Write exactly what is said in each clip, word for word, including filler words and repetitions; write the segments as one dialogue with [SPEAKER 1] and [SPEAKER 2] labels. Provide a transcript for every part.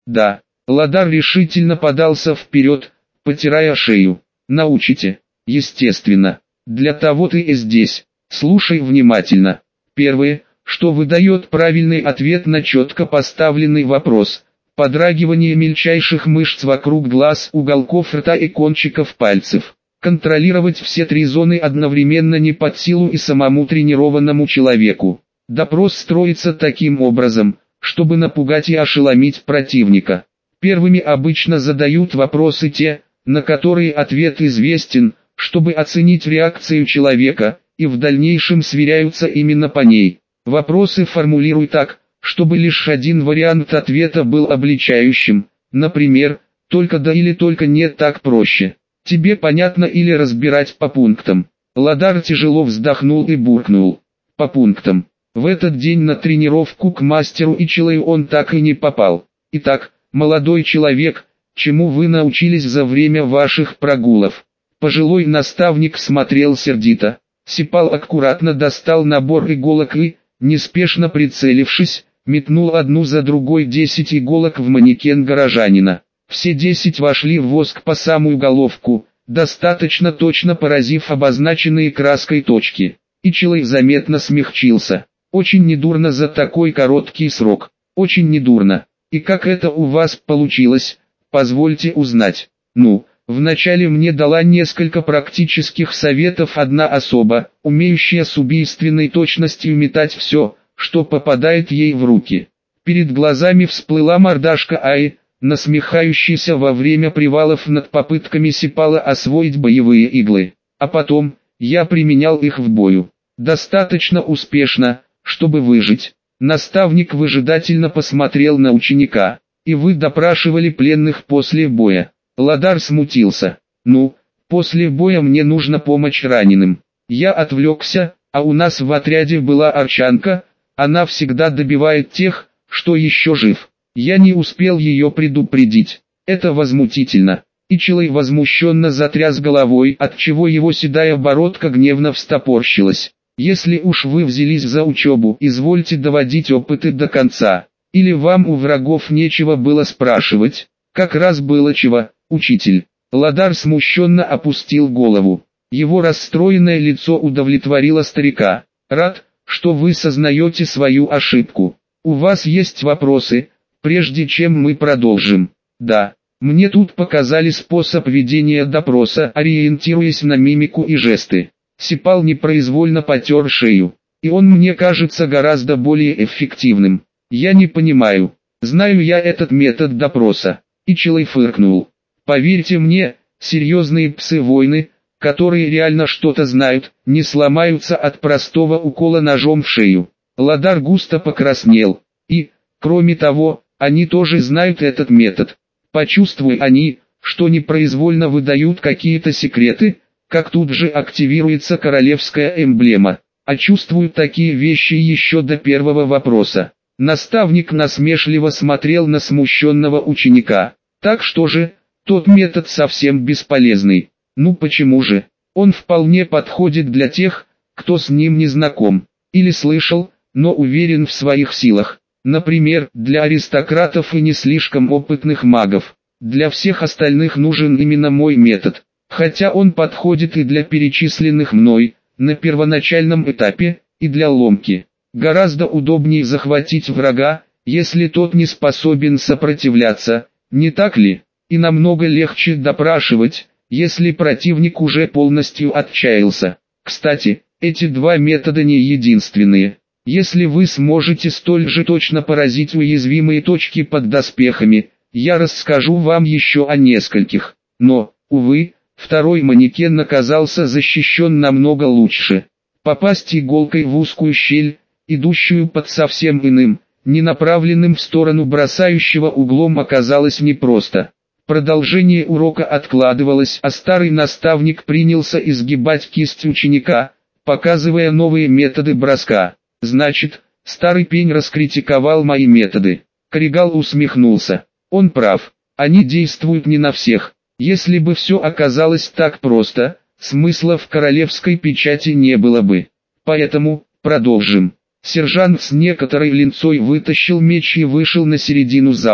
[SPEAKER 1] Да. Ладар решительно подался вперед, потирая шею. Научите. Естественно. Для того ты и здесь. Слушай внимательно. Первое, что выдает правильный ответ на четко поставленный вопрос. Подрагивание мельчайших мышц вокруг глаз, уголков рта и кончиков пальцев. Контролировать все три зоны одновременно не под силу и самому тренированному человеку. Допрос строится таким образом, чтобы напугать и ошеломить противника. Первыми обычно задают вопросы те, на которые ответ известен, чтобы оценить реакцию человека, и в дальнейшем сверяются именно по ней. Вопросы формулируй так, чтобы лишь один вариант ответа был обличающим, например, «только да» или «только нет», так проще. Тебе понятно или разбирать по пунктам? Ладар тяжело вздохнул и буркнул. По пунктам. В этот день на тренировку к мастеру Ичилаю он так и не попал. Итак, молодой человек, чему вы научились за время ваших прогулов? Пожилой наставник смотрел сердито. Сипал аккуратно достал набор иголок и, неспешно прицелившись, метнул одну за другой десять иголок в манекен горожанина. Все десять вошли в воск по самую головку, достаточно точно поразив обозначенные краской точки. Ичилай заметно смягчился. Очень недурно за такой короткий срок. Очень недурно. И как это у вас получилось, позвольте узнать. Ну, вначале мне дала несколько практических советов одна особа, умеющая с убийственной точностью метать все, что попадает ей в руки. Перед глазами всплыла мордашка Аи, насмехающийся во время привалов над попытками Сипала освоить боевые иглы. А потом, я применял их в бою. Достаточно успешно, чтобы выжить. Наставник выжидательно посмотрел на ученика. И вы допрашивали пленных после боя. Ладар смутился. Ну, после боя мне нужна помощь раненым. Я отвлекся, а у нас в отряде была арчанка, она всегда добивает тех, что еще жив. Я не успел ее предупредить. Это возмутительно. Ичилай возмущенно затряс головой, отчего его седая бородка гневно встопорщилась. Если уж вы взялись за учебу, извольте доводить опыты до конца. Или вам у врагов нечего было спрашивать? Как раз было чего, учитель. Ладар смущенно опустил голову. Его расстроенное лицо удовлетворило старика. Рад, что вы сознаете свою ошибку. У вас есть вопросы, прежде чем мы продолжим? Да, мне тут показали способ ведения допроса, ориентируясь на мимику и жесты. Сипал непроизвольно потер шею. И он мне кажется гораздо более эффективным. Я не понимаю. Знаю я этот метод допроса. Ичилай фыркнул. Поверьте мне, серьезные псы-воины, которые реально что-то знают, не сломаются от простого укола ножом в шею. Ладар густо покраснел. И, кроме того, они тоже знают этот метод. Почувствуй они, что непроизвольно выдают какие-то секреты, как тут же активируется королевская эмблема. А чувствуют такие вещи еще до первого вопроса. Наставник насмешливо смотрел на смущенного ученика. Так что же, тот метод совсем бесполезный. Ну почему же? Он вполне подходит для тех, кто с ним не знаком. Или слышал, но уверен в своих силах. Например, для аристократов и не слишком опытных магов. Для всех остальных нужен именно мой метод. Хотя он подходит и для перечисленных мной, на первоначальном этапе, и для ломки. Гораздо удобнее захватить врага, если тот не способен сопротивляться, не так ли? И намного легче допрашивать, если противник уже полностью отчаялся. Кстати, эти два метода не единственные. Если вы сможете столь же точно поразить уязвимые точки под доспехами, я расскажу вам еще о нескольких. Но, увы, второй манекен оказался защищен намного лучше. Попасть иголкой в узкую щель, идущую под совсем иным, не направленным в сторону бросающего углом, оказалось непросто. Продолжение урока откладывалось, а старый наставник принялся изгибать кисть ученика, показывая новые методы броска. Значит, старый пень раскритиковал мои методы. Коригал усмехнулся. Он прав. Они действуют не на всех. Если бы все оказалось так просто, смысла в королевской печати не было бы. Поэтому, продолжим. Сержант с некоторой линцой вытащил меч и вышел на середину зала.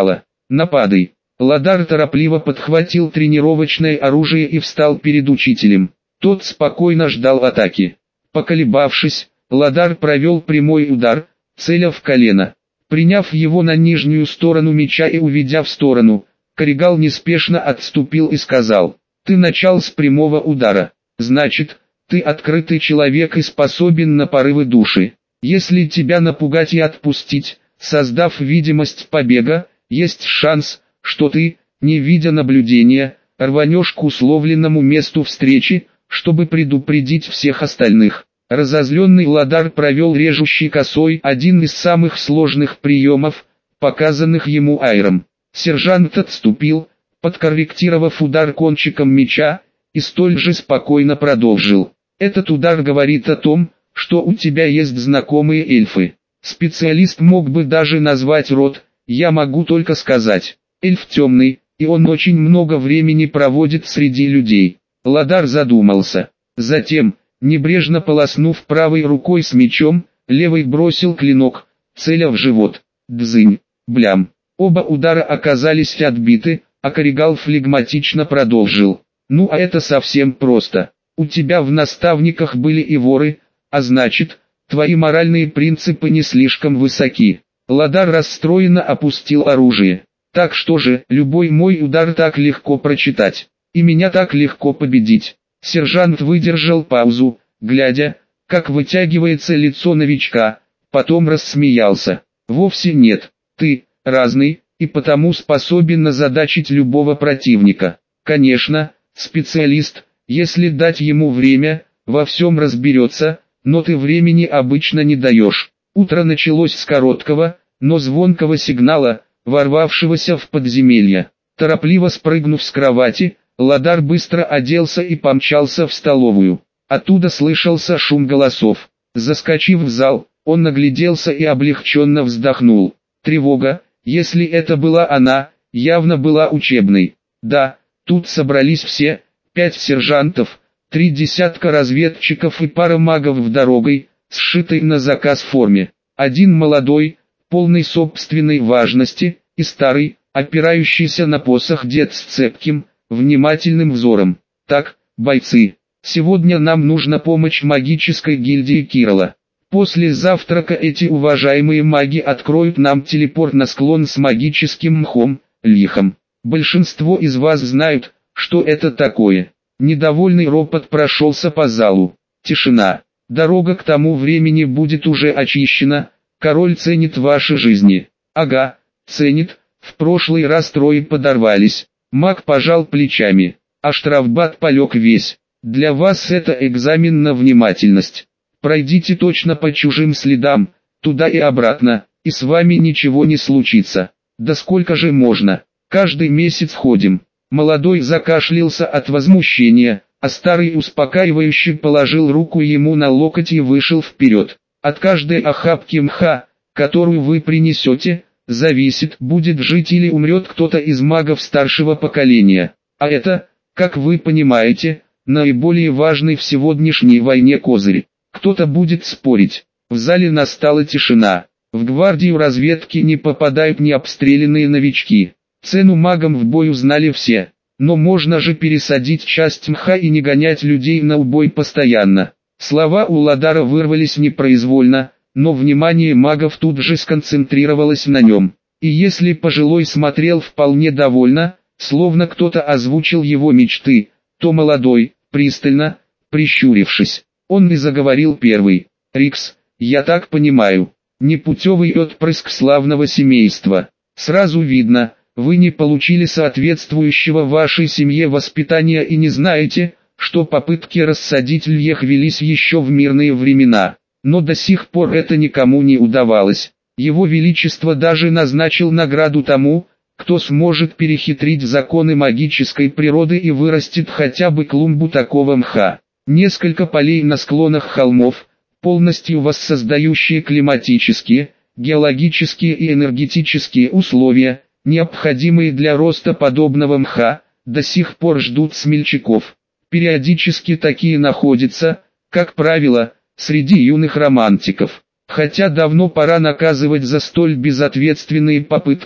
[SPEAKER 1] Нападай. Ладар торопливо подхватил тренировочное оружие и встал перед учителем. Тот спокойно ждал атаки. Поколебавшись, Ладар провел прямой удар, целя в колено. Приняв его на нижнюю сторону меча и уведя в сторону, Коригал неспешно отступил и сказал: «Ты начал с прямого удара, значит, ты открытый человек и способен на порывы души. Если тебя напугать и отпустить, создав видимость побега, есть шанс, что ты, не видя наблюдения, рванешь к условленному месту встречи, чтобы предупредить всех остальных». Разозленный Ладар провел режущий косой, один из самых сложных приемов, показанных ему Айром. Сержант отступил, подкорректировав удар кончиком меча, и столь же спокойно продолжил: «Этот удар говорит о том, что у тебя есть знакомые эльфы. Специалист мог бы даже назвать род, я могу только сказать, эльф темный, и он очень много времени проводит среди людей». Ладар задумался. Затем, небрежно полоснув правой рукой с мечом, левой бросил клинок, целя в живот. Дзынь, блям. Оба удара оказались отбиты, а Коригал флегматично продолжил: «Ну а это совсем просто. У тебя в наставниках были и воры, а значит, твои моральные принципы не слишком высоки». Ладар расстроенно опустил оружие. «Так что же, любой мой удар так легко прочитать, и меня так легко победить». Сержант выдержал паузу, глядя, как вытягивается лицо новичка, потом рассмеялся. «Вовсе нет, ты разный, и потому способен озадачить любого противника. Конечно, специалист, если дать ему время, во всем разберется, но ты времени обычно не даешь». Утро началось с короткого, но звонкого сигнала, ворвавшегося в подземелье. Торопливо спрыгнув с кровати, Ладар быстро оделся и помчался в столовую. Оттуда слышался шум голосов. Заскочив в зал, он нагляделся и облегченно вздохнул. Тревога, если это была она, явно была учебной. Да, тут собрались все, пять сержантов, три десятка разведчиков и пара магов в дорогой, сшитой на заказ форме. Один молодой, полный собственной важности, и старый, опирающийся на посох дед с цепким, внимательным взором. «Так, бойцы, сегодня нам нужна помощь магической гильдии Кирилла. После завтрака эти уважаемые маги откроют нам телепорт на склон с магическим мхом, лихом. Большинство из вас знают, что это такое». Недовольный ропот прошелся по залу. Тишина. «Дорога к тому времени будет уже очищена, король ценит ваши жизни». «Ага, ценит, в прошлый раз трое подорвались». Маг пожал плечами. «А штрафбат полег весь. Для вас это экзамен на внимательность. Пройдите точно по чужим следам, туда и обратно, и с вами ничего не случится». «Да сколько же можно? Каждый месяц ходим». Молодой закашлялся от возмущения, а старый успокаивающе положил руку ему на локоть и вышел вперед. «От каждой охапки мха, которую вы принесете, зависит, будет жить или умрет кто-то из магов старшего поколения. А это, как вы понимаете, наиболее важный в сегодняшней войне козырь. Кто-то будет спорить». В зале настала тишина. В гвардию разведки не попадают необстрелянные новички. Цену магам в бою знали все. Но можно же пересадить часть мха и не гонять людей на убой постоянно. Слова у Ладара вырвались непроизвольно, но внимание магов тут же сконцентрировалось на нем. И если пожилой смотрел вполне довольно, словно кто-то озвучил его мечты, то молодой, пристально, прищурившись, он и заговорил первый. «Рикс, я так понимаю, непутевый отпрыск славного семейства. Сразу видно, вы не получили соответствующего вашей семье воспитания и не знаете, что попытки рассадить льех велись еще в мирные времена. Но до сих пор это никому не удавалось. Его Величество даже назначил награду тому, кто сможет перехитрить законы магической природы и вырастет хотя бы клумбу такого мха. Несколько полей на склонах холмов, полностью воссоздающие климатические, геологические и энергетические условия, необходимые для роста подобного мха, до сих пор ждут смельчаков. Периодически такие находятся, как правило, среди юных романтиков. Хотя давно пора наказывать за столь безответственные попытки,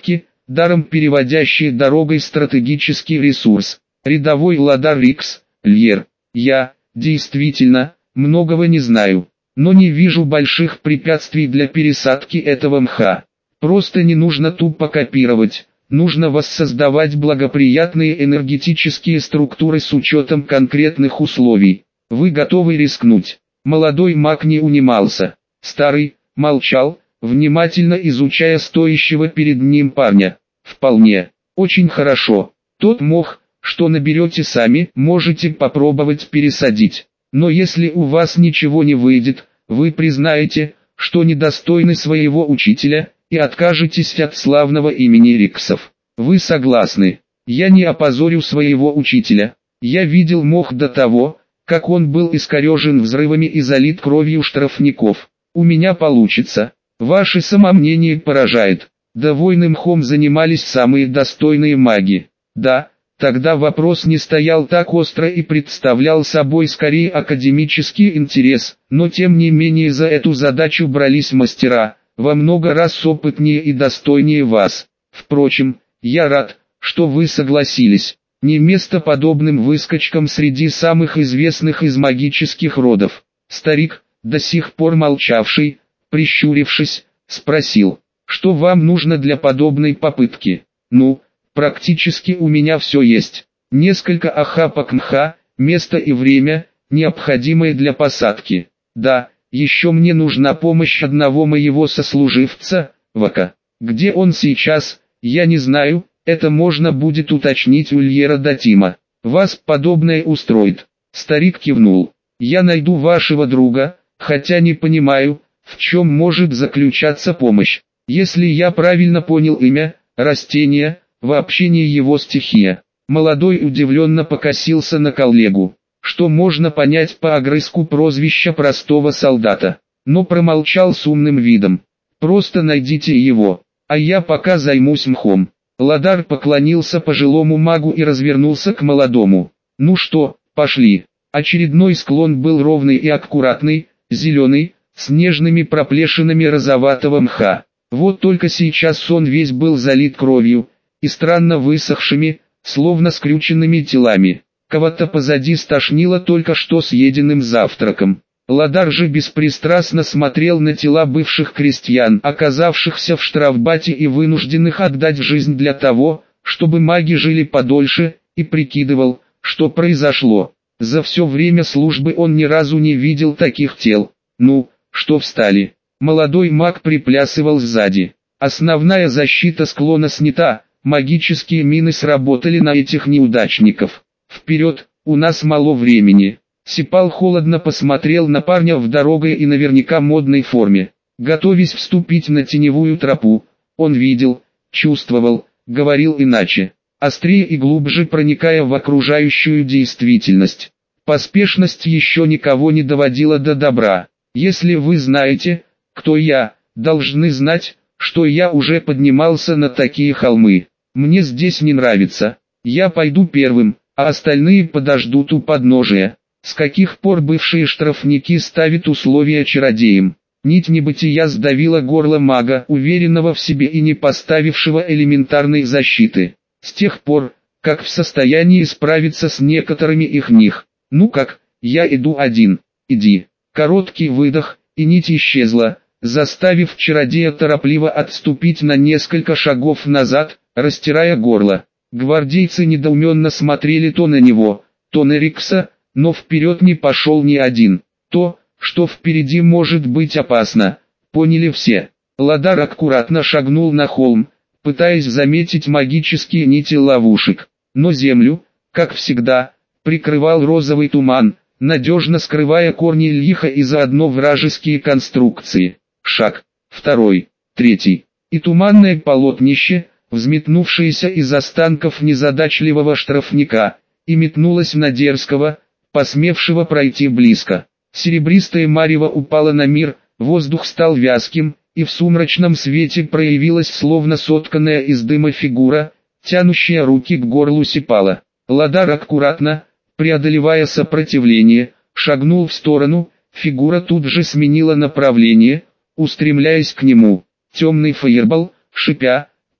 [SPEAKER 1] даром переводящие дорогой стратегический ресурс. Рядовой Ладар Рикс, Льер. Я, действительно, многого не знаю, но не вижу больших препятствий для пересадки этого мха. Просто не нужно тупо копировать, нужно воссоздавать благоприятные энергетические структуры с учетом конкретных условий. Вы готовы рискнуть? Молодой маг не унимался. Старый молчал, внимательно изучая стоящего перед ним парня. Вполне. Очень хорошо. Тот мох, что наберете сами, можете попробовать пересадить. Но если у вас ничего не выйдет, вы признаете, что недостойны своего учителя, и откажетесь от славного имени Риксов. Вы согласны? Я не опозорю своего учителя. Я видел мох до того, как он был искорежен взрывами и залит кровью штрафников. У меня получится. Ваше самомнение поражает. Да войным мхом занимались самые достойные маги. Да, тогда вопрос не стоял так остро и представлял собой скорее академический интерес, но тем не менее за эту задачу брались мастера, во много раз опытнее и достойнее вас. Впрочем, я рад, что вы согласились. Не место подобным выскочкам среди самых известных из магических родов. Старик, до сих пор молчавший, прищурившись, спросил, что вам нужно для подобной попытки. Ну, практически у меня все есть. Несколько охапок мха, место и время, необходимое для посадки. Да, еще мне нужна помощь одного моего сослуживца, Вака. Где он сейчас, я не знаю, это можно будет уточнить у Льера Датима. Вас подобное устроит. Старик кивнул. Я найду вашего друга, хотя не понимаю, в чем может заключаться помощь. Если я правильно понял имя, растение, вообще не его стихия. Молодой удивленно покосился на коллегу, что можно понять по огрызку прозвища простого солдата, но промолчал с умным видом. Просто найдите его, а я пока займусь мхом. Ладар поклонился пожилому магу и развернулся к молодому. Ну что, пошли. Очередной склон был ровный и аккуратный, зеленый, с нежными проплешинами розоватого мха. Вот только сейчас он весь был залит кровью, и странно высохшими, словно скрюченными телами. Кого-то позади стошнило только что съеденным завтраком. Ладар же беспристрастно смотрел на тела бывших крестьян, оказавшихся в штрафбате и вынужденных отдать жизнь для того, чтобы маги жили подольше, и прикидывал, что произошло. За все время службы он ни разу не видел таких тел. Ну, что встали? Молодой маг приплясывал сзади. Основная защита склона снята, магические мины сработали на этих неудачников. Вперед, у нас мало времени. Сипал холодно посмотрел на парня в дорогой и наверняка модной форме. Готовясь вступить на теневую тропу, он видел, чувствовал, говорил иначе, острее и глубже проникая в окружающую действительность. Поспешность еще никого не доводила до добра. Если вы знаете, кто я, должны знать, что я уже поднимался на такие холмы. Мне здесь не нравится. Я пойду первым, а остальные подождут у подножия. С каких пор бывшие штрафники ставят условия чародеям? Нить небытия сдавила горло мага, уверенного в себе и не поставившего элементарной защиты. С тех пор, как в состоянии справиться с некоторыми их них. Ну как, я иду один, иди. Короткий выдох, и нить исчезла, заставив чародея торопливо отступить на несколько шагов назад, растирая горло. Гвардейцы недоуменно смотрели то на него, то на Рикса, но вперед не пошел ни один. То, что впереди может быть опасно, поняли все. Ладар аккуратно шагнул на холм, пытаясь заметить магические нити ловушек. Но землю, как всегда, прикрывал розовый туман, надежно скрывая корни льиха и заодно вражеские конструкции. Шаг, второй, третий. И туманное полотнище, взметнувшееся из останков незадачливого штрафника, и метнулось на дерзкого, посмевшего пройти близко. Серебристое марево упало на мир, воздух стал вязким, и в сумрачном свете проявилась словно сотканная из дыма фигура, тянущая руки к горлу Сипала. Ладар аккуратно, преодолевая сопротивление, шагнул в сторону, фигура тут же сменила направление, устремляясь к нему. Темный фаербол, шипя,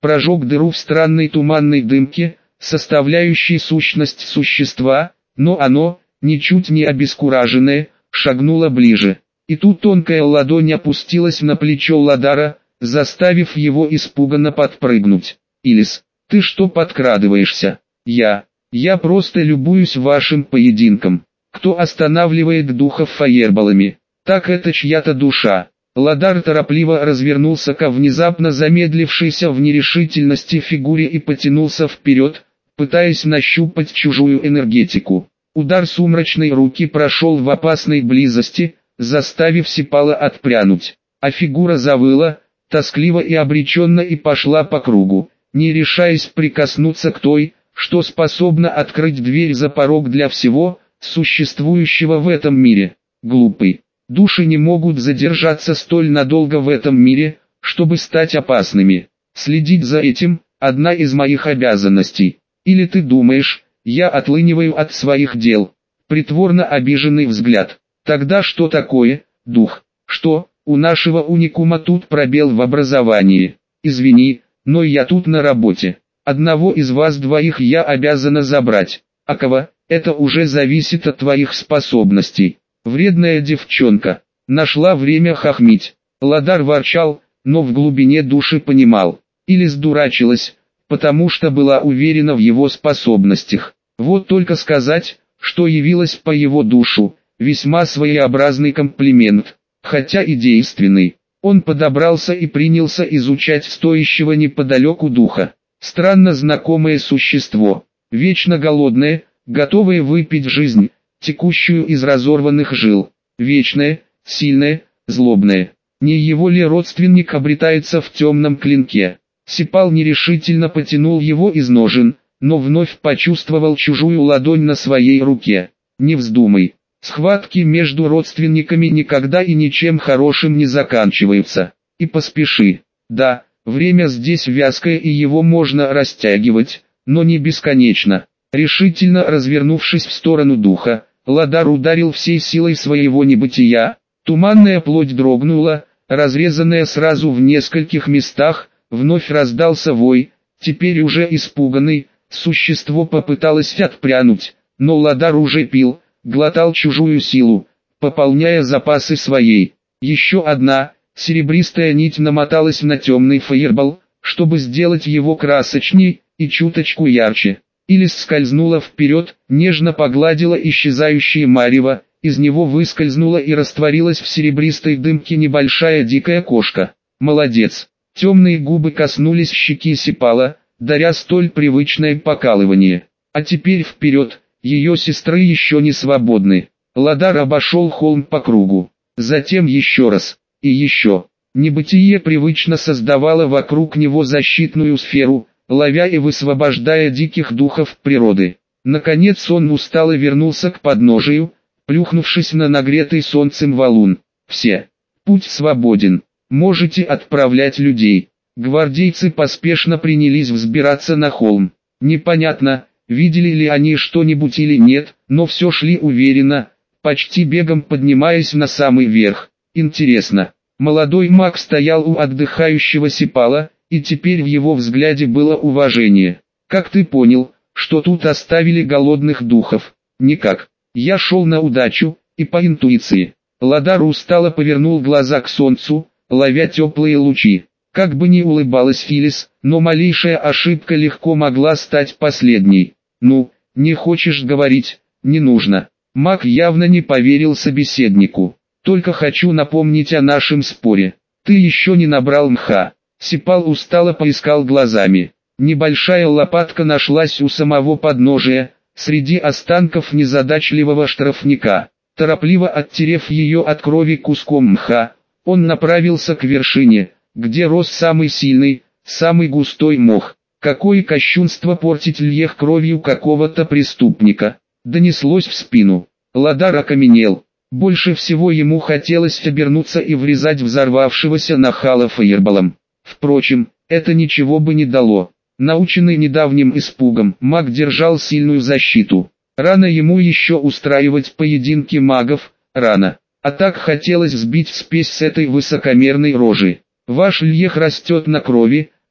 [SPEAKER 1] прожег дыру в странной туманной дымке, составляющей сущность существа, но оно, ничуть не обескураженное, шагнуло ближе. И тут тонкая ладонь опустилась на плечо Ладара, заставив его испуганно подпрыгнуть. «Илис, ты что подкрадываешься?» «Я, я просто любуюсь вашим поединком. Кто останавливает духов фаерболами? Так это чья-то душа». Ладар торопливо развернулся ко внезапно замедлившейся в нерешительности фигуре и потянулся вперед, пытаясь нащупать чужую энергетику. Удар сумрачной руки прошел в опасной близости, заставив Сипала отпрянуть. А фигура завыла, тоскливо и обреченно и пошла по кругу, не решаясь прикоснуться к той, что способна открыть дверь за порог для всего, существующего в этом мире. Глупый. Души не могут задержаться столь надолго в этом мире, чтобы стать опасными. Следить за этим – одна из моих обязанностей. Или ты думаешь, я отлыниваю от своих дел? Притворно обиженный взгляд. Тогда что такое, дух? Что, у нашего уникума тут пробел в образовании? Извини, но я тут на работе. Одного из вас двоих я обязана забрать. А кого, это уже зависит от твоих способностей. Вредная девчонка. Нашла время хохмить. Ладар ворчал, но в глубине души понимал. Или сдурачилась, потому что была уверена в его способностях. Вот только сказать, что явилась по его душу, весьма своеобразный комплимент, хотя и действенный. Он подобрался и принялся изучать стоящего неподалеку духа. Странно знакомое существо, вечно голодное, готовое выпить жизнь, текущую из разорванных жил, вечное, сильное, злобное. Не его ли родственник обретается в темном клинке? Сипал нерешительно потянул его из ножен, но вновь почувствовал чужую ладонь на своей руке. Не вздумай. Схватки между родственниками никогда и ничем хорошим не заканчиваются. И поспеши. Да, время здесь вязкое и его можно растягивать, но не бесконечно. Решительно развернувшись в сторону духа, Ладар ударил всей силой своего небытия. Туманная плоть дрогнула, разрезанная сразу в нескольких местах, вновь раздался вой. Теперь уже испуганный, существо попыталось отпрянуть, но Ладар уже пил, глотал чужую силу, пополняя запасы своей. Еще одна, серебристая нить намоталась на темный фаербол, чтобы сделать его красочней и чуточку ярче. Илис скользнула вперед, нежно погладила исчезающее марево, из него выскользнула и растворилась в серебристой дымке небольшая дикая кошка. Молодец. Темные губы коснулись щеки Сипала, даря столь привычное покалывание. А теперь вперед, ее сестры еще не свободны. Ладар обошел холм по кругу. Затем еще раз, и еще. Небытие привычно создавало вокруг него защитную сферу, ловя и высвобождая диких духов природы. Наконец он устало вернулся к подножию, плюхнувшись на нагретый солнцем валун. Все. Путь свободен. Можете отправлять людей. Гвардейцы поспешно принялись взбираться на холм. Непонятно, видели ли они что-нибудь или нет, но все шли уверенно, почти бегом поднимаясь на самый верх. Интересно. Молодой маг стоял у отдыхающего Сипала, и теперь в его взгляде было уважение. Как ты понял, что тут оставили голодных духов? Никак. Я шел на удачу, и по интуиции. Ладар устало повернул глаза к солнцу, ловя теплые лучи. Как бы ни улыбалась Филис, но малейшая ошибка легко могла стать последней. Ну, не хочешь говорить, не нужно. Маг явно не поверил собеседнику. Только хочу напомнить о нашем споре. Ты еще не набрал мха. Сипал устало поискал глазами. Небольшая лопатка нашлась у самого подножия, среди останков незадачливого штрафника. Торопливо оттерев ее от крови куском мха, он направился к вершине, где рос самый сильный, самый густой мох. Какое кощунство портить льех кровью какого-то преступника. Донеслось в спину. Ладар окаменел. Больше всего ему хотелось обернуться и врезать взорвавшегося нахала фаерболом. Впрочем, это ничего бы не дало. Наученный недавним испугом, маг держал сильную защиту. Рано ему еще устраивать поединки магов, рано. А так хотелось сбить спесь с этой высокомерной рожи. Ваш льех растет на крови,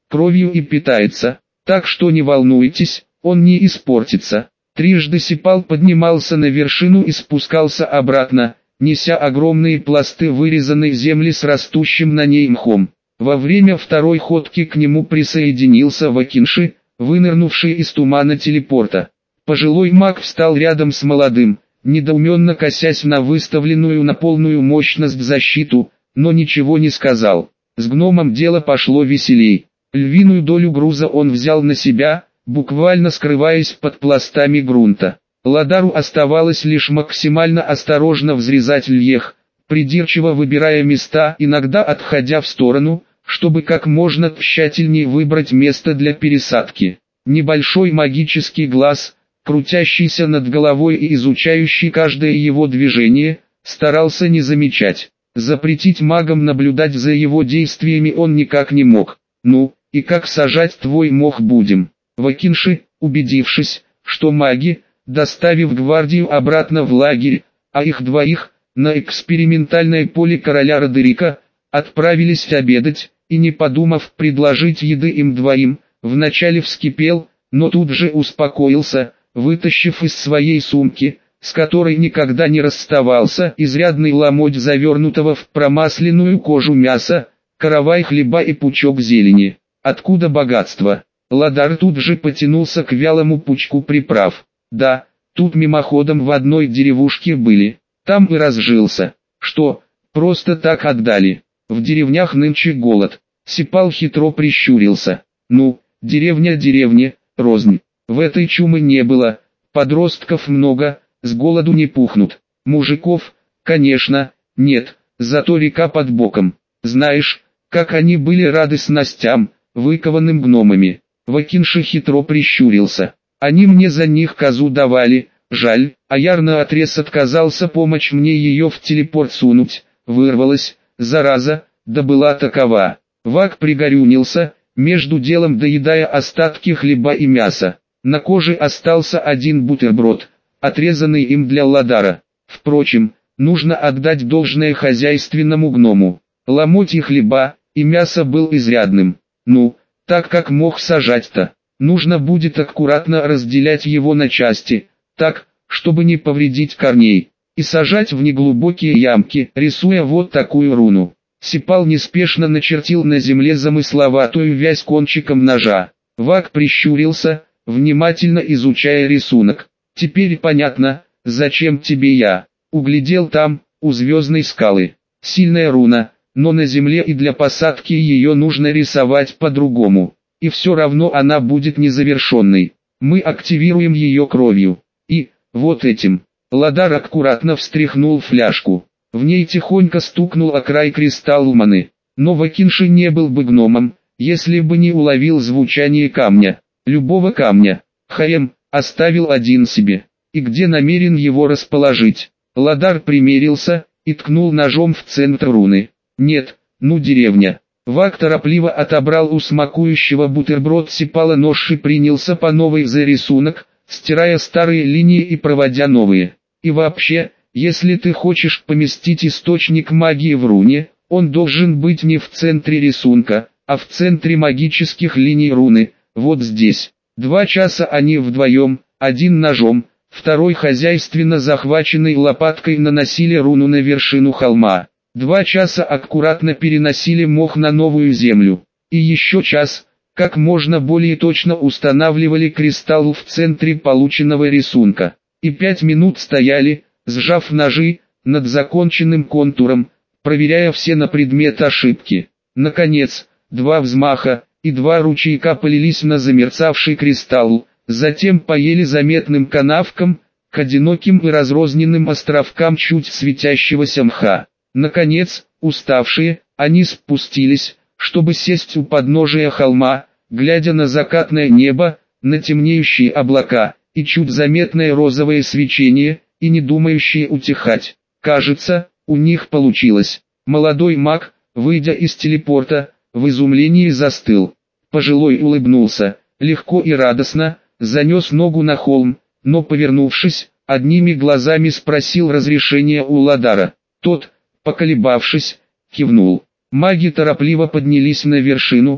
[SPEAKER 1] кровью и питается, так что не волнуйтесь, он не испортится. Трижды Сипал поднимался на вершину и спускался обратно, неся огромные пласты вырезанной земли с растущим на ней мхом. Во время второй ходки к нему присоединился Вакинши, вынырнувший из тумана телепорта. Пожилой маг встал рядом с молодым, недоуменно косясь на выставленную на полную мощность защиту, но ничего не сказал. С гномом дело пошло веселей. Львиную долю груза он взял на себя, буквально скрываясь под пластами грунта. Ладару оставалось лишь максимально осторожно взрезать льех, придирчиво выбирая места, иногда отходя в сторону, чтобы как можно тщательнее выбрать место для пересадки. Небольшой магический глаз, крутящийся над головой и изучающий каждое его движение, старался не замечать. Запретить магам наблюдать за его действиями он никак не мог. «Ну, и как сажать твой мох будем?» Вакинши, убедившись, что маги, доставив гвардию обратно в лагерь, а их двоих, на экспериментальное поле короля Родерика, отправились обедать, и не подумав предложить еды им двоим, вначале вскипел, но тут же успокоился, вытащив из своей сумки, с которой никогда не расставался, изрядный ломоть завернутого в промасленную кожу мяса, каравай хлеба и пучок зелени. Откуда богатство? Ладар тут же потянулся к вялому пучку приправ. Да, тут мимоходом в одной деревушке были, там и разжился. Что, просто так отдали? В деревнях нынче голод. Сипал хитро прищурился. Ну, деревня деревне, рознь. В этой чумы не было, подростков много, с голоду не пухнут. Мужиков, конечно, нет, зато река под боком. Знаешь, как они были рады снастям, выкованным гномами. Вакинши хитро прищурился. Они мне за них козу давали, жаль, а я наотрез отказался помочь мне ее в телепорт сунуть. Вырвалась, зараза, да была такова. Вак пригорюнился, между делом доедая остатки хлеба и мяса. На коже остался один бутерброд, отрезанный им для Ладара. Впрочем, нужно отдать должное хозяйственному гному. Ломоть хлеба и мясо был изрядным. Ну, так как мох сажать-то, нужно будет аккуратно разделять его на части, так, чтобы не повредить корней, и сажать в неглубокие ямки, рисуя вот такую руну. Сипал неспешно начертил на земле замысловатую вязь кончиком ножа. Вак прищурился, внимательно изучая рисунок. Теперь понятно, зачем тебе я. Углядел там, у звездной скалы. Сильная руна, но на земле и для посадки ее нужно рисовать по-другому. И все равно она будет незавершенной. Мы активируем ее кровью. И, вот этим. Ладар аккуратно встряхнул фляжку. В ней тихонько стукнул о край кристалл маны. Но Вакинши не был бы гномом, если бы не уловил звучание камня. Любого камня. Хаем, оставил один себе. И где намерен его расположить? Ладар примерился и ткнул ножом в центр руны. Нет, ну деревня. Вак торопливо отобрал у смакующего бутерброд Сипала нож и принялся по новой за рисунок, стирая старые линии и проводя новые. И вообще, если ты хочешь поместить источник магии в руне, он должен быть не в центре рисунка, а в центре магических линий руны, вот здесь. Два часа они вдвоем, один ножом, второй хозяйственно захваченной лопаткой наносили руну на вершину холма. Два часа аккуратно переносили мох на новую землю. И еще час, как можно более точно устанавливали кристалл в центре полученного рисунка. И пять минут стояли, сжав ножи, над законченным контуром, проверяя все на предмет ошибки. Наконец, два взмаха, и два ручейка полились на замерцавший кристалл, затем по еле заметным канавкам, к одиноким и разрозненным островкам чуть светящегося мха. Наконец, уставшие, они спустились, чтобы сесть у подножия холма, глядя на закатное небо, на темнеющие облака, и чуть заметное розовое свечение, и не думающие утихать. Кажется, у них получилось. Молодой маг, выйдя из телепорта, в изумлении застыл. Пожилой улыбнулся, легко и радостно, занес ногу на холм, но повернувшись, одними глазами спросил разрешения у Ладара. Тот, поколебавшись, кивнул. Маги торопливо поднялись на вершину,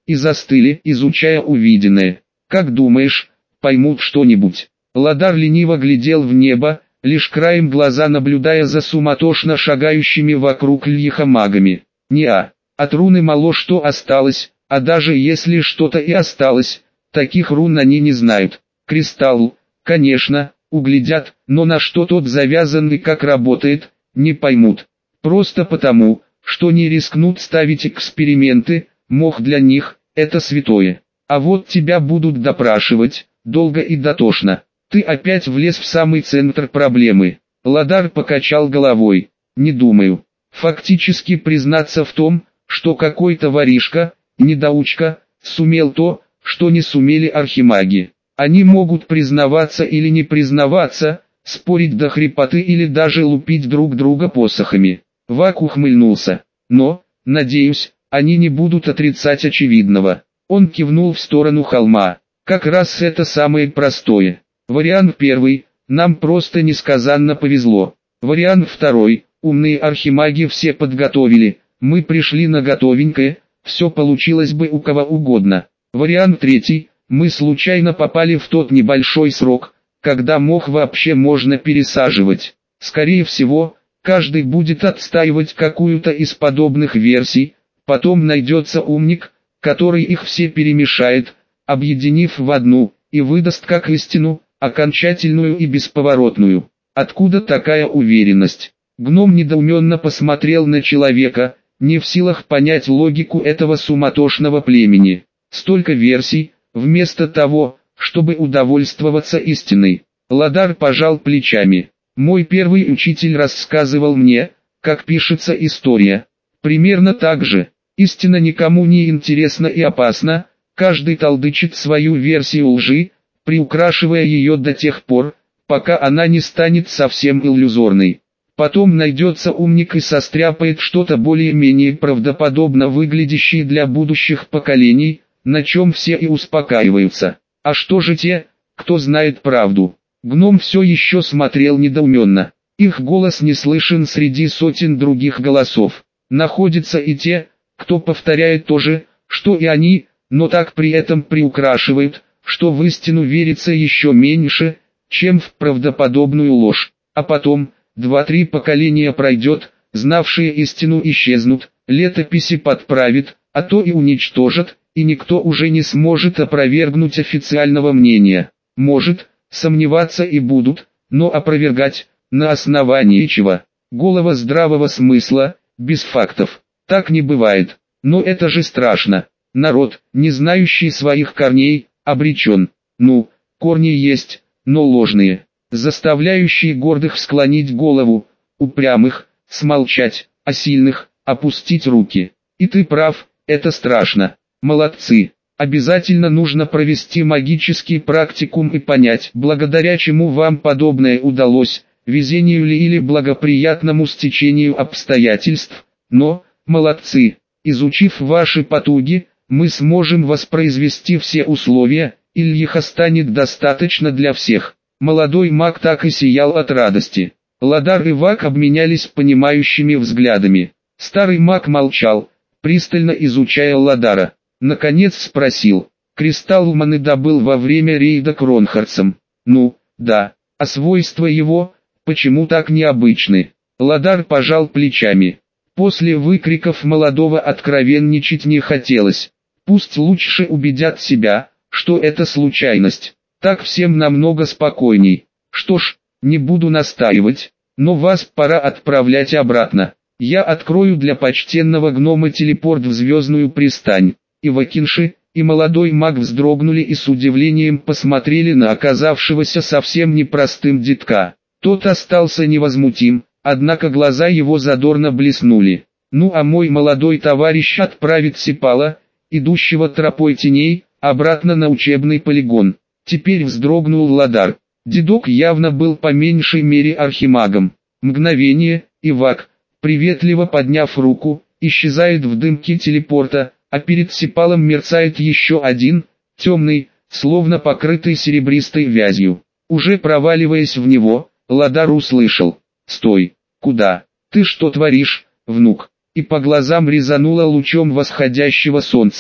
[SPEAKER 1] и застыли, изучая увиденное. «Как думаешь, поймут что-нибудь?» Ладар лениво глядел в небо, лишь краем глаза наблюдая за суматошно шагающими вокруг льихомагами. «Не-а, от руны мало что осталось, а даже если что-то и осталось, таких рун они не знают. Кристалл, конечно, углядят, но на что тот завязан и как работает, не поймут. Просто потому, что не рискнут ставить эксперименты, мох для них – это святое. А вот тебя будут допрашивать, долго и дотошно. Ты опять влез в самый центр проблемы». Ладар покачал головой. «Не думаю. Фактически признаться в том, что какой-то воришка, недоучка, сумел то, что не сумели архимаги. Они могут признаваться или не признаваться, спорить до хрипоты или даже лупить друг друга посохами». Вак ухмыльнулся. «Но, надеюсь, они не будут отрицать очевидного». Он кивнул в сторону холма. «Как раз это самое простое. Вариант первый, нам просто несказанно повезло. Вариант второй, умные архимаги все подготовили, мы пришли на готовенькое, все получилось бы у кого угодно. Вариант третий, мы случайно попали в тот небольшой срок, когда мох вообще можно пересаживать. Скорее всего, каждый будет отстаивать какую-то из подобных версий, потом найдется умник, который их все перемешает, объединив в одну, и выдаст как истину, окончательную и бесповоротную. Откуда такая уверенность?» Гном недоуменно посмотрел на человека, не в силах понять логику этого суматошного племени. Столько версий, вместо того, чтобы удовольствоваться истиной. Ладар пожал плечами. «Мой первый учитель рассказывал мне, как пишется история. Примерно так же. Истина никому не интересна и опасна, каждый толдычит свою версию лжи, приукрашивая ее до тех пор, пока она не станет совсем иллюзорной. Потом найдется умник и состряпает что-то более-менее правдоподобно выглядящее для будущих поколений, на чем все и успокаиваются. А что же те, кто знает правду?» Гном все еще смотрел недоуменно. Их голос не слышен среди сотен других голосов. Находятся и те, кто повторяет то же, что и они, но так при этом приукрашивают, что в истину верится еще меньше, чем в правдоподобную ложь. А потом, два-три поколения пройдет, знавшие истину исчезнут, летописи подправят, а то и уничтожат, и никто уже не сможет опровергнуть официального мнения. Может, сомневаться и будут, но опровергать, на основании чего? Голого здравого смысла, без фактов. Так не бывает. Но это же страшно. Народ, не знающий своих корней, обречен. Ну, корни есть, но ложные, заставляющие гордых склонить голову, упрямых, смолчать, а сильных, опустить руки. И ты прав, это страшно. Молодцы. Обязательно нужно провести магический практикум и понять, благодаря чему вам подобное удалось, везению ли или благоприятному стечению обстоятельств. Но, молодцы, изучив ваши потуги, мы сможем воспроизвести все условия, и их станет достаточно для всех. Молодой маг так и сиял от радости. Ладар и Вак обменялись понимающими взглядами. Старый маг молчал, пристально изучая Ладара. Наконец спросил: «Кристалл Маны добыл во время рейда Кронхардцем?» «Ну, да, а свойства его, почему так необычны?» Ладар пожал плечами. После выкриков молодого откровенничать не хотелось. Пусть лучше убедят себя, что это случайность. Так всем намного спокойней. Что ж, не буду настаивать, но вас пора отправлять обратно. Я открою для почтенного гнома телепорт в Звездную пристань. И Вакинши, и молодой маг вздрогнули и с удивлением посмотрели на оказавшегося совсем непростым детка. Тот остался невозмутим, однако глаза его задорно блеснули. «Ну а мой молодой товарищ отправит Сипала, идущего тропой теней, обратно на учебный полигон». Теперь вздрогнул Ладар. Дедок явно был по меньшей мере архимагом. Мгновение, и Вак, приветливо подняв руку, исчезает в дымке телепорта, а перед Сипалом мерцает еще один, темный, словно покрытый серебристой вязью. Уже проваливаясь в него, Ладар услышал: «Стой! Куда? Ты что творишь, внук?» И по глазам резануло лучом восходящего солнца.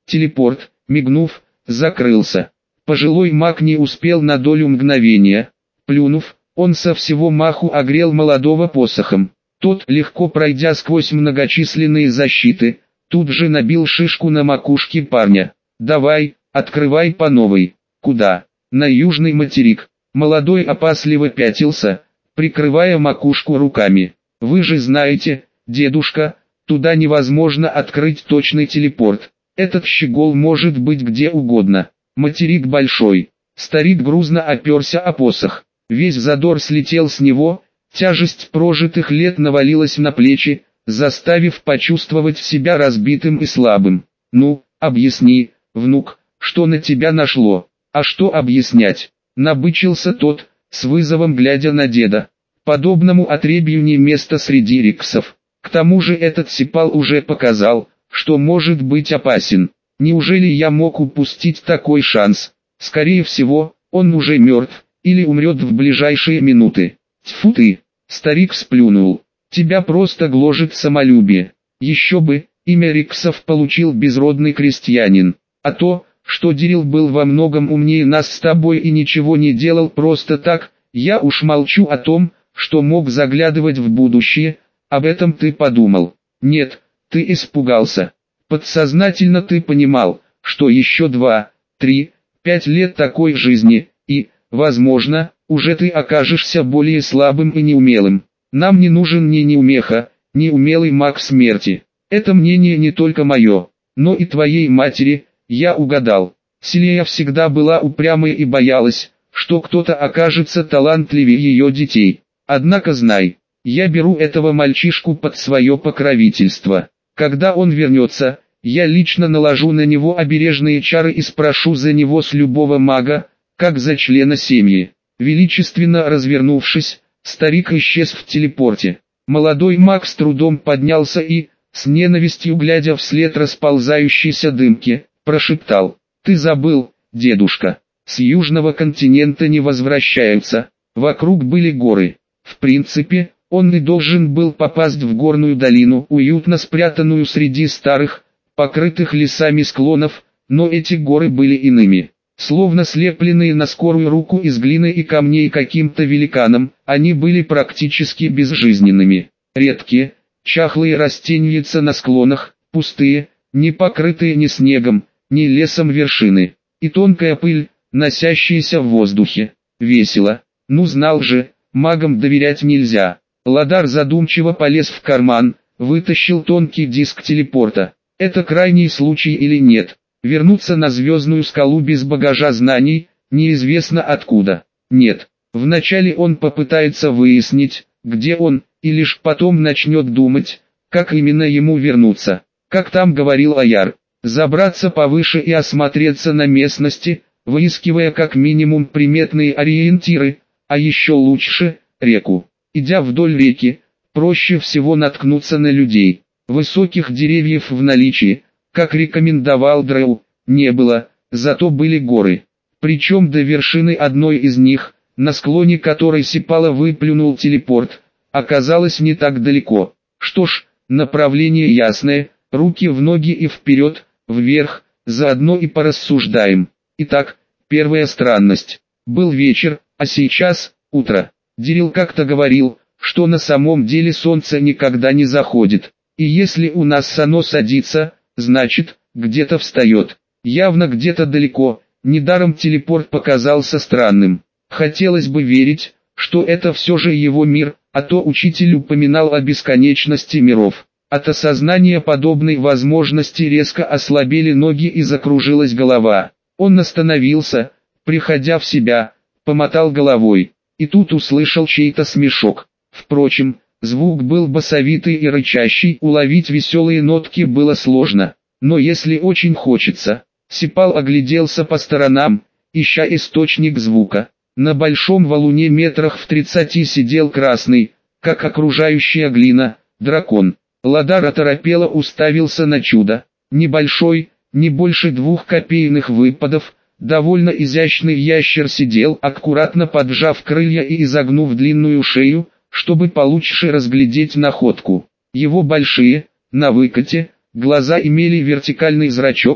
[SPEAKER 1] Телепорт, мигнув, закрылся. Пожилой маг не успел на долю мгновения. Плюнув, он со всего маху огрел молодого посохом. Тот, легко пройдя сквозь многочисленные защиты, тут же набил шишку на макушке парня. «Давай, открывай по новой». «Куда?» «На южный материк». Молодой опасливо пятился, прикрывая макушку руками. «Вы же знаете, дедушка, туда невозможно открыть точный телепорт. Этот щегол может быть где угодно. Материк большой». Старик грузно оперся о посох. Весь задор слетел с него, тяжесть прожитых лет навалилась на плечи, заставив почувствовать себя разбитым и слабым. «Ну, объясни, внук, что на тебя нашло?» «А что объяснять?» Набычился тот, с вызовом глядя на деда. «Подобному отребью не место среди риксов. К тому же этот Сипал уже показал, что может быть опасен. Неужели я мог упустить такой шанс? Скорее всего, он уже мертв, или умрет в ближайшие минуты». «Тьфу ты!» Старик сплюнул. «Тебя просто гложет самолюбие. Еще бы, имя риксов получил безродный крестьянин. А то, что Дирил был во многом умнее нас с тобой и ничего не делал просто так, я уж молчу о том, что мог заглядывать в будущее, об этом ты подумал. Нет, ты испугался. Подсознательно ты понимал, что еще два, три, пять лет такой жизни, и, возможно, уже ты окажешься более слабым и неумелым. Нам не нужен ни неумеха, ни умелый маг смерти. Это мнение не только мое, но и твоей матери. Я угадал. Селия всегда была упрямой и боялась, что кто-то окажется талантливее ее детей. Однако знай, я беру этого мальчишку под свое покровительство. Когда он вернется, я лично наложу на него обережные чары и спрошу за него с любого мага, как за члена семьи». Величественно развернувшись, старик исчез в телепорте. Молодой маг с трудом поднялся и, с ненавистью глядя вслед расползающейся дымке, прошептал: «Ты забыл, дедушка, с южного континента не возвращаются». Вокруг были горы. В принципе, он и должен был попасть в горную долину, уютно спрятанную среди старых, покрытых лесами склонов, но эти горы были иными. Словно слепленные на скорую руку из глины и камней каким-то великаном, они были практически безжизненными. Редкие, чахлые растеньица на склонах, пустые, не покрытые ни снегом, ни лесом вершины. И тонкая пыль, носящаяся в воздухе. Весело. Ну знал же, магам доверять нельзя. Ладар задумчиво полез в карман, вытащил тонкий диск телепорта. Это крайний случай или нет? Вернуться на звездную скалу без багажа знаний, неизвестно откуда. Нет. Вначале он попытается выяснить, где он, и лишь потом начнет думать, как именно ему вернуться. Как там говорил Аяр, забраться повыше и осмотреться на местности, выискивая как минимум приметные ориентиры, а еще лучше – реку. Идя вдоль реки, проще всего наткнуться на людей. Высоких деревьев в наличии, как рекомендовал Дрэу, не было, зато были горы. Причем до вершины одной из них, на склоне которой Сипала выплюнул телепорт, оказалось не так далеко. Что ж, направление ясное, руки в ноги и вперед, вверх, заодно и порассуждаем. Итак, первая странность. Был вечер, а сейчас утро. Дирил как-то говорил, что на самом деле солнце никогда не заходит. И если у нас оно садится, значит, где-то встает. Явно где-то далеко, недаром телепорт показался странным. Хотелось бы верить, что это все же его мир, а то учитель упоминал о бесконечности миров. От осознания подобной возможности резко ослабели ноги и закружилась голова. Он остановился, приходя в себя, помотал головой, и тут услышал чей-то смешок. Впрочем, звук был басовитый и рычащий, уловить веселые нотки было сложно, но если очень хочется. Сипал огляделся по сторонам, ища источник звука. На большом валуне метрах в тридцати сидел красный, как окружающая глина, дракон. Ладар оторопело уставился на чудо. Небольшой, не больше двух копейных выпадов, довольно изящный ящер сидел, аккуратно поджав крылья и изогнув длинную шею, чтобы получше разглядеть находку. Его большие, на выкате, глаза имели вертикальный зрачок,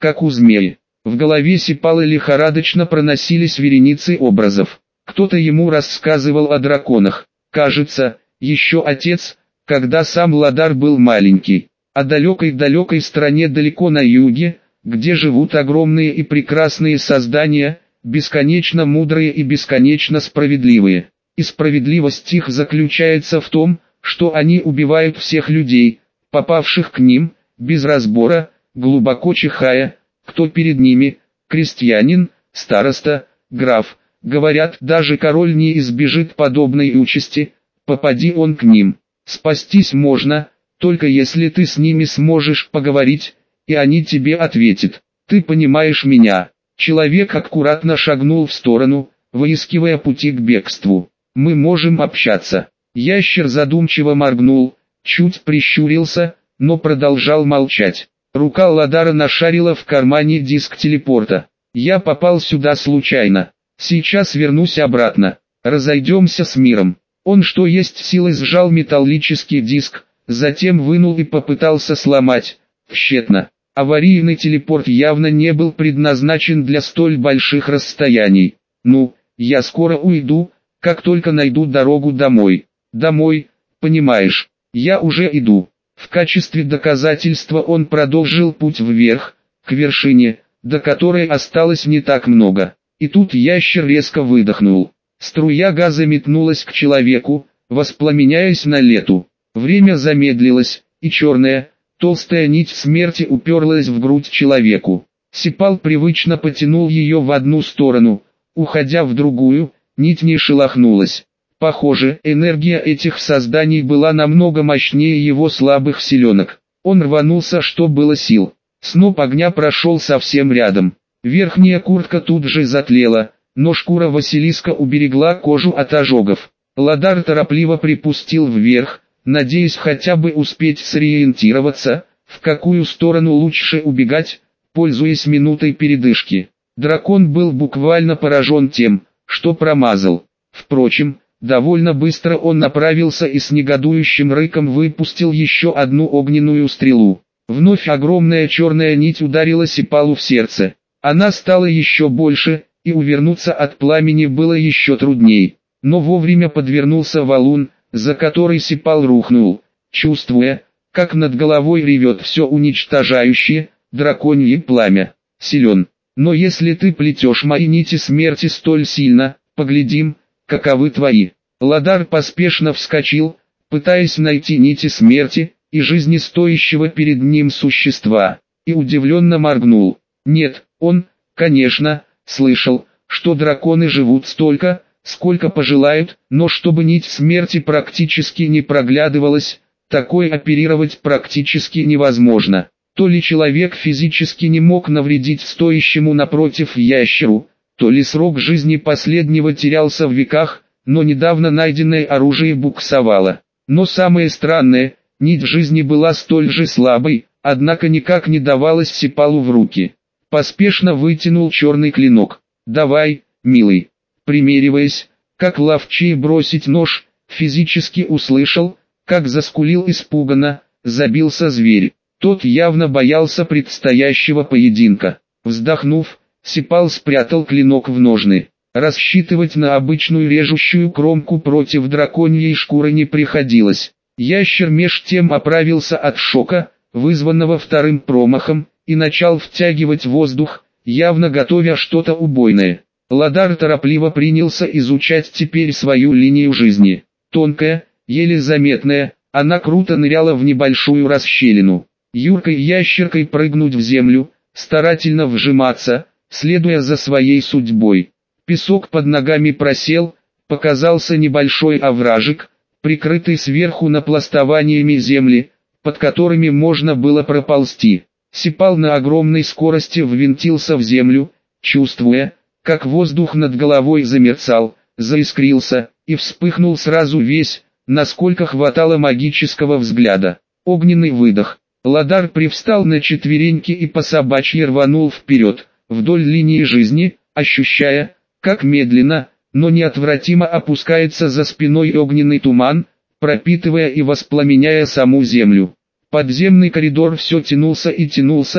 [SPEAKER 1] как у змеи. В голове Сипала лихорадочно проносились вереницы образов. Кто-то ему рассказывал о драконах. Кажется, еще отец, когда сам Ладар был маленький. О далекой-далекой стране далеко на юге, где живут огромные и прекрасные создания, бесконечно мудрые и бесконечно справедливые. И справедливость их заключается в том, что они убивают всех людей, попавших к ним, без разбора, глубоко чихая, кто перед ними, крестьянин, староста, граф. Говорят, даже король не избежит подобной участи, попади он к ним. Спастись можно, только если ты с ними сможешь поговорить, и они тебе ответят. Ты понимаешь меня? Человек аккуратно шагнул в сторону, выискивая пути к бегству. Мы можем общаться. Ящер задумчиво моргнул, чуть прищурился, но продолжал молчать. Рука Ладара нашарила в кармане диск телепорта. Я попал сюда случайно. Сейчас вернусь обратно. Разойдемся с миром. Он что есть силой сжал металлический диск, затем вынул и попытался сломать. Тщетно. Аварийный телепорт явно не был предназначен для столь больших расстояний. Ну, я скоро уйду, как только найду дорогу домой. Домой, понимаешь, я уже иду. В качестве доказательства он продолжил путь вверх, к вершине, до которой осталось не так много. И тут ящер резко выдохнул. Струя газа метнулась к человеку, воспламеняясь на лету. Время замедлилось, и черная, толстая нить смерти уперлась в грудь человеку. Сипал привычно потянул ее в одну сторону, уходя в другую, нить не шелохнулась. Похоже, энергия этих созданий была намного мощнее его слабых силенок. Он рванулся, что было сил. Сноп огня прошел совсем рядом. Верхняя куртка тут же затлела, но шкура Василиска уберегла кожу от ожогов. Ладар торопливо припустил вверх, надеясь хотя бы успеть сориентироваться, в какую сторону лучше убегать, пользуясь минутой передышки. Дракон был буквально поражен тем, что промазал. Впрочем, довольно быстро он направился и с негодующим рыком выпустил еще одну огненную стрелу. Вновь огромная черная нить ударила Сипалу в сердце. Она стала еще больше, и увернуться от пламени было еще трудней. Но вовремя подвернулся валун, за который Сипал рухнул, чувствуя, как над головой ревет все уничтожающее, драконье пламя. Силен. Но если ты плетешь мои нити смерти столь сильно, поглядим, каковы твои. Ладар поспешно вскочил, пытаясь найти нити смерти, и жизни стоящего перед ним существа, и удивленно моргнул. Нет, он, конечно, слышал, что драконы живут столько, сколько пожелают, но чтобы нить смерти практически не проглядывалась, такое оперировать практически невозможно. То ли человек физически не мог навредить стоящему напротив ящеру, то ли срок жизни последнего терялся в веках, но недавно найденное оружие буксовало. Но самое странное, нить жизни была столь же слабой, однако никак не давалась Сипалу в руки. Поспешно вытянул черный клинок. «Давай, милый». Примериваясь, как ловчее бросить нож, физически услышал, как заскулил испуганно, забился зверь. Тот явно боялся предстоящего поединка. Вздохнув, Сипал спрятал клинок в ножны. Рассчитывать на обычную режущую кромку против драконьей шкуры не приходилось. Ящер меж тем оправился от шока, вызванного вторым промахом, и начал втягивать воздух, явно готовя что-то убойное. Ладар торопливо принялся изучать теперь свою линию жизни. Тонкая, еле заметная, она круто ныряла в небольшую расщелину. Юркой ящеркой прыгнуть в землю, старательно вжиматься, следуя за своей судьбой. Песок под ногами просел, показался небольшой овражек, прикрытый сверху напластованиями земли, под которыми можно было проползти. Сипал на огромной скорости ввинтился в землю, чувствуя, как воздух над головой замерцал, заискрился, и вспыхнул сразу весь, насколько хватало магического взгляда. Огненный выдох. Ладар привстал на четвереньки и по собачьи рванул вперед, вдоль линии жизни, ощущая, как медленно, но неотвратимо опускается за спиной огненный туман, пропитывая и воспламеняя саму землю. Подземный коридор все тянулся и тянулся,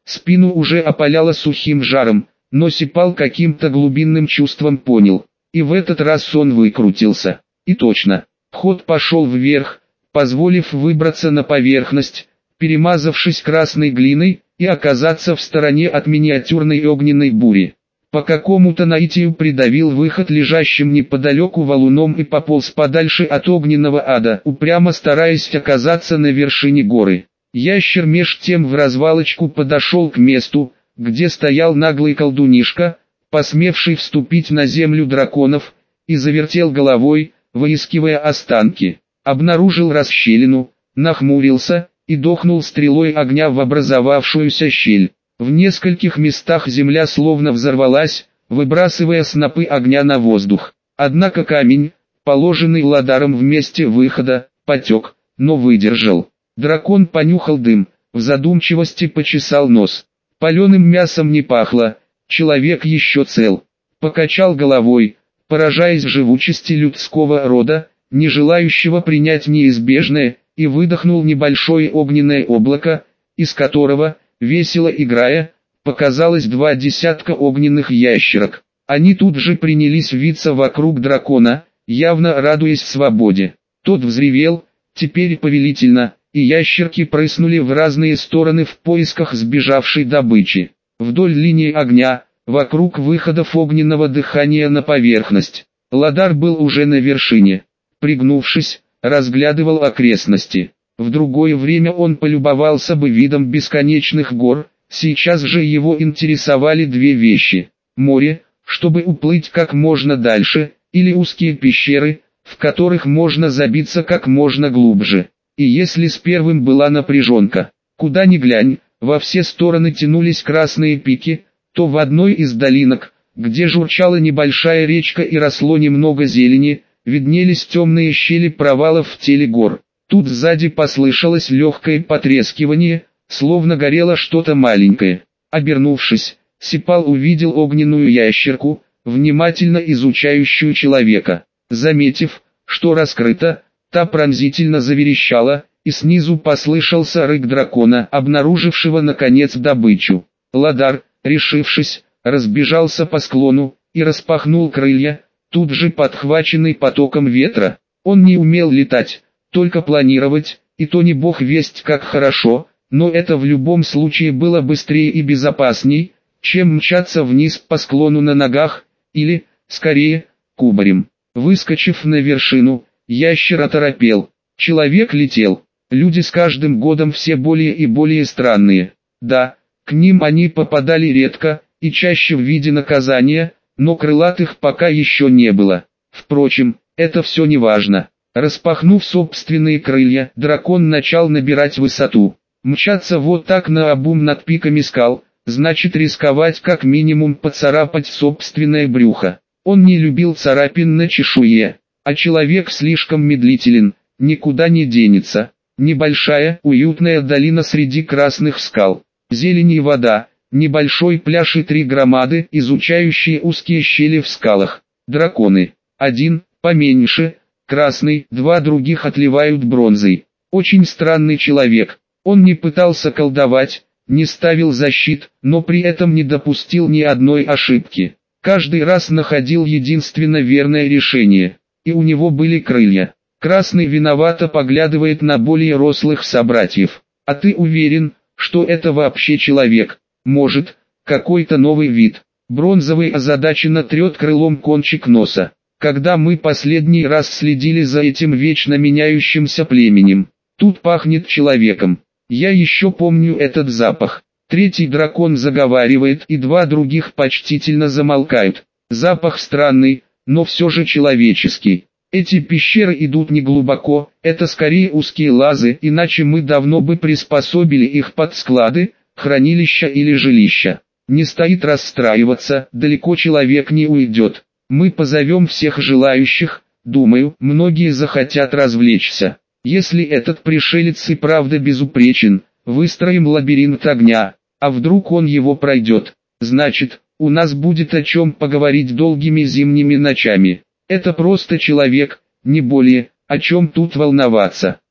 [SPEAKER 1] Спину уже опаляло сухим жаром, но Сипал каким-то глубинным чувством понял. И в этот раз он выкрутился. И точно, ход пошел вверх, позволив выбраться на поверхность, перемазавшись красной глиной, и оказаться в стороне от миниатюрной огненной бури. По какому-то наитию придавил выход лежащим неподалеку валуном и пополз подальше от огненного ада, упрямо стараясь оказаться на вершине горы. Ящер меж тем в развалочку подошел к месту, где стоял наглый колдунишка, посмевший вступить на землю драконов, и завертел головой, выискивая останки. Обнаружил расщелину, нахмурился и дохнул стрелой огня в образовавшуюся щель. В нескольких местах земля словно взорвалась, выбрасывая снопы огня на воздух. Однако камень, положенный Ладаром в месте выхода, потек, но выдержал. Дракон понюхал дым, в задумчивости почесал нос. Паленым мясом не пахло, человек еще цел. Покачал головой, поражаясь живучести людского рода, не желающего принять неизбежное, и выдохнул небольшое огненное облако, из которого, весело играя, показалось два десятка огненных ящерок. Они тут же принялись виться вокруг дракона, явно радуясь свободе. Тот взревел, теперь повелительно, и ящерки прыснули в разные стороны в поисках сбежавшей добычи. Вдоль линии огня, вокруг выходов огненного дыхания на поверхность. Ладар был уже на вершине. Пригнувшись, разглядывал окрестности. В другое время он полюбовался бы видом бесконечных гор, сейчас же его интересовали две вещи. Море, чтобы уплыть как можно дальше, или узкие пещеры, в которых можно забиться как можно глубже. И если с первым была напряженка, куда ни глянь, во все стороны тянулись красные пики, то в одной из долинок, где журчала небольшая речка и росло немного зелени, виднелись темные щели провалов в теле гор. Тут сзади послышалось легкое потрескивание, словно горело что-то маленькое. Обернувшись, Сипал увидел огненную ящерку, внимательно изучающую человека. Заметив, что раскрыто, та пронзительно заверещала, и снизу послышался рык дракона, обнаружившего наконец добычу. Ладар, решившись, разбежался по склону и распахнул крылья, тут же подхваченный потоком ветра. Он не умел летать, только планировать, и то не бог весть как хорошо, но это в любом случае было быстрее и безопасней, чем мчаться вниз по склону на ногах, или, скорее, кубарем. Выскочив на вершину, ящер оторопел. Человек летел. Люди с каждым годом все более и более странные. Да, к ним они попадали редко, и чаще в виде наказания, но крылатых пока еще не было. Впрочем, это все не важно. Распахнув собственные крылья, дракон начал набирать высоту. Мчаться вот так наобум над пиками скал, значит рисковать как минимум поцарапать собственное брюхо. Он не любил царапин на чешуе, а человек слишком медлителен, никуда не денется. Небольшая, уютная долина среди красных скал. Зелень и вода, небольшой пляж и три громады, изучающие узкие щели в скалах. Драконы. Один, поменьше, красный, два других отливают бронзой. Очень странный человек. Он не пытался колдовать, не ставил защит, но при этом не допустил ни одной ошибки. Каждый раз находил единственно верное решение. И у него были крылья. Красный виновато поглядывает на более рослых собратьев. А ты уверен, что это вообще человек? Может, какой-то новый вид? Бронзовый озадаченно трет крылом кончик носа. Когда мы последний раз следили за этим вечно меняющимся племенем? Тут пахнет человеком. Я еще помню этот запах. Третий дракон заговаривает, и два других почтительно замолкают. Запах странный, но все же человеческий. Эти пещеры идут не глубоко, это скорее узкие лазы, иначе мы давно бы приспособили их под склады, хранилища или жилища. Не стоит расстраиваться, далеко человек не уйдет. Мы позовем всех желающих, думаю, многие захотят развлечься. Если этот пришелец и правда безупречен, выстроим лабиринт огня, а вдруг он его пройдет, значит, у нас будет о чем поговорить долгими зимними ночами. Это просто человек, не более, о чем тут волноваться.